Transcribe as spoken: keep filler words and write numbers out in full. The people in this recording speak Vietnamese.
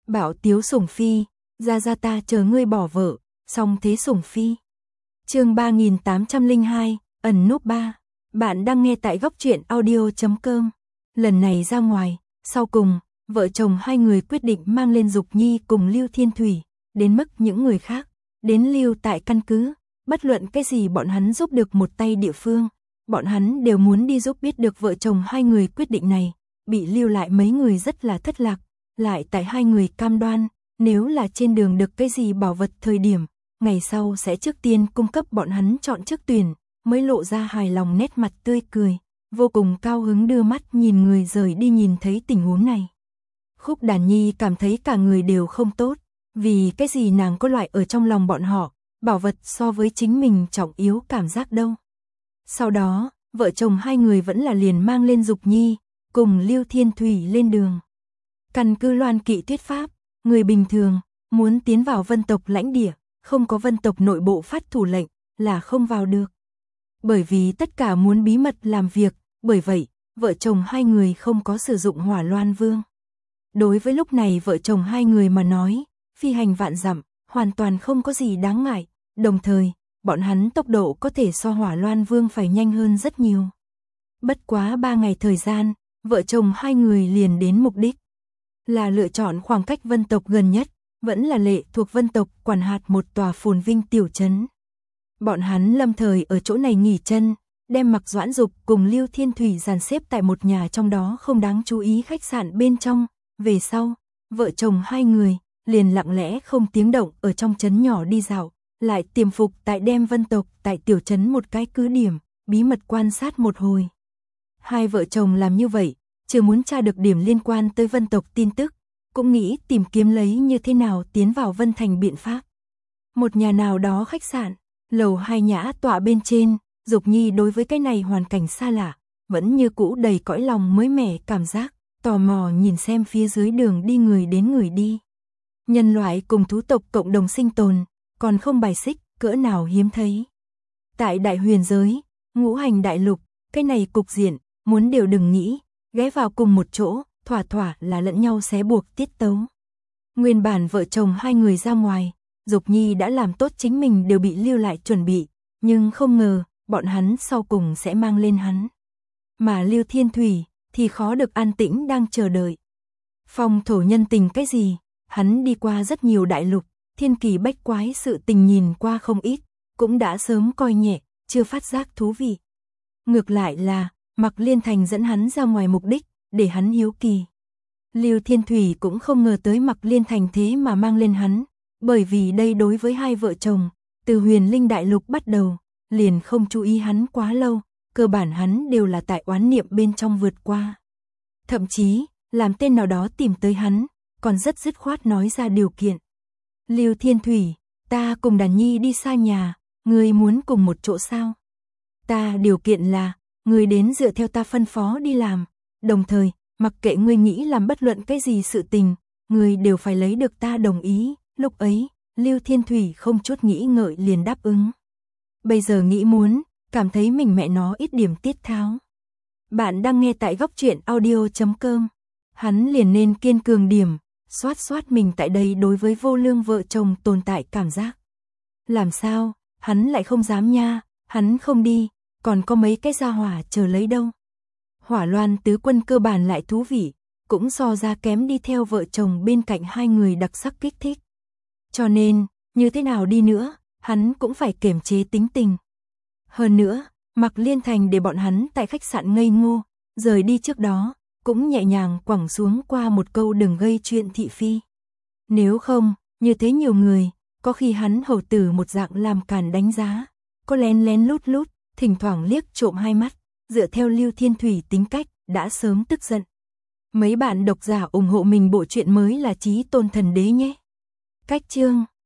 Bảo Tiếu Sủng Phi, ra ra ta chờ ngươi bỏ vợ, song thế Sủng Phi. Chương ba nghìn tám trăm lẻ hai, ẩn núp ba. Bạn đang nghe tại góc truyện audio chấm com. Lần này ra ngoài, sau cùng, vợ chồng hai người quyết định mang lên Dục Nhi cùng Lưu Thiên Thủy, đến mức những người khác, đến lưu tại căn cứ, bất luận cái gì bọn hắn giúp được một tay địa phương, bọn hắn đều muốn đi giúp. Biết được vợ chồng hai người quyết định này, bị lưu lại mấy người rất là thất lạc, lại tại hai người cam đoan, nếu là trên đường được cái gì bảo vật thời điểm, ngày sau sẽ trước tiên cung cấp bọn hắn chọn trước tuyển, mới lộ ra hài lòng nét mặt tươi cười, vô cùng cao hứng đưa mắt nhìn người rời đi. Nhìn thấy tình huống này, Khúc Đàn Nhi cảm thấy cả người đều không tốt, vì cái gì nàng có loại ở trong lòng bọn họ, bảo vật so với chính mình trọng yếu cảm giác đâu. Sau đó, vợ chồng hai người vẫn là liền mang lên Dục Nhi, cùng Lưu Thiên Thủy lên đường. Căn cứ Loan Kỵ thuyết pháp, người bình thường, muốn tiến vào vân tộc lãnh địa, không có vân tộc nội bộ phát thủ lệnh, là không vào được. Bởi vì tất cả muốn bí mật làm việc, bởi vậy, vợ chồng hai người không có sử dụng Hỏa Loan Vương. Đối với lúc này vợ chồng hai người mà nói, phi hành vạn dặm, hoàn toàn không có gì đáng ngại, đồng thời, bọn hắn tốc độ có thể so Hỏa Loan Vương phải nhanh hơn rất nhiều. Bất quá ba ngày thời gian, vợ chồng hai người liền đến mục đích. Là lựa chọn khoảng cách vân tộc gần nhất, vẫn là lệ thuộc vân tộc quản hạt một tòa phồn vinh tiểu trấn. Bọn hắn lâm thời ở chỗ này nghỉ chân, đem Mặc Doãn Dục cùng Lưu Thiên Thủy dàn xếp tại một nhà trong đó không đáng chú ý khách sạn bên trong. Về sau, vợ chồng hai người liền lặng lẽ không tiếng động ở trong trấn nhỏ đi dạo, lại tiềm phục tại đem vân tộc tại tiểu trấn một cái cứ điểm, bí mật quan sát một hồi. Hai vợ chồng làm như vậy, chưa muốn tra được điểm liên quan tới vân tộc tin tức, cũng nghĩ tìm kiếm lấy như thế nào tiến vào Vân Thành biện pháp. Một nhà nào đó khách sạn, lầu hai nhã tọa bên trên, Dục Nhi đối với cái này hoàn cảnh xa lạ, vẫn như cũ đầy cõi lòng mới mẻ cảm giác, tò mò nhìn xem phía dưới đường đi người đến người đi. Nhân loại cùng thú tộc cộng đồng sinh tồn, còn không bài xích, cỡ nào hiếm thấy. Tại đại huyền giới, ngũ hành đại lục, cái này cục diện, muốn đều đừng nghĩ, ghé vào cùng một chỗ, thỏa thỏa là lẫn nhau xé buộc tiết tấu. Nguyên bản vợ chồng hai người ra ngoài, Dục Nhi đã làm tốt chính mình đều bị lưu lại chuẩn bị, nhưng không ngờ, bọn hắn sau cùng sẽ mang lên hắn. Mà Lưu Thiên Thủy thì khó được an tĩnh đang chờ đợi. Phong thổ nhân tình cái gì, hắn đi qua rất nhiều đại lục, thiên kỳ bách quái sự tình nhìn qua không ít, cũng đã sớm coi nhẹ, chưa phát giác thú vị. Ngược lại là, Mặc Liên Thành dẫn hắn ra ngoài mục đích, để hắn hiếu kỳ. Lưu Thiên Thủy cũng không ngờ tới Mặc Liên Thành thế mà mang lên hắn, bởi vì đây đối với hai vợ chồng, từ Huyền Linh Đại Lục bắt đầu, liền không chú ý hắn quá lâu, cơ bản hắn đều là tại oán niệm bên trong vượt qua. Thậm chí, làm tên nào đó tìm tới hắn, còn rất dứt khoát nói ra điều kiện. Lưu Thiên Thủy, ta cùng Đàn Nhi đi xa nhà, ngươi muốn cùng một chỗ sao? Ta điều kiện là, ngươi đến dựa theo ta phân phó đi làm, đồng thời, mặc kệ ngươi nghĩ làm bất luận cái gì sự tình, ngươi đều phải lấy được ta đồng ý. Lúc ấy, Lưu Thiên Thủy không chút nghĩ ngợi liền đáp ứng. Bây giờ nghĩ muốn, cảm thấy mình mẹ nó ít điểm tiết tháo. Bạn đang nghe tại góc truyện audio chấm com. Hắn liền nên kiên cường điểm, xoát xoát mình tại đây đối với vô lương vợ chồng tồn tại cảm giác. Làm sao, hắn lại không dám nha, hắn không đi, còn có mấy cái gia hỏa chờ lấy đâu. Hỏa Loan tứ quân cơ bản lại thú vị, cũng so ra kém đi theo vợ chồng bên cạnh hai người đặc sắc kích thích. Cho nên, như thế nào đi nữa, hắn cũng phải kiềm chế tính tình. Hơn nữa, Mặc Liên Thành để bọn hắn tại khách sạn ngây ngô, rời đi trước đó, cũng nhẹ nhàng quẳng xuống qua một câu đừng gây chuyện thị phi. Nếu không, như thế nhiều người, có khi hắn hầu tử một dạng làm càn đánh giá, có lén lén lút lút, thỉnh thoảng liếc trộm hai mắt, dựa theo Lưu Thiên Thủy tính cách, đã sớm tức giận. Mấy bạn độc giả ủng hộ mình bộ truyện mới là Chí Tôn Thần Đế nhé. Cách chương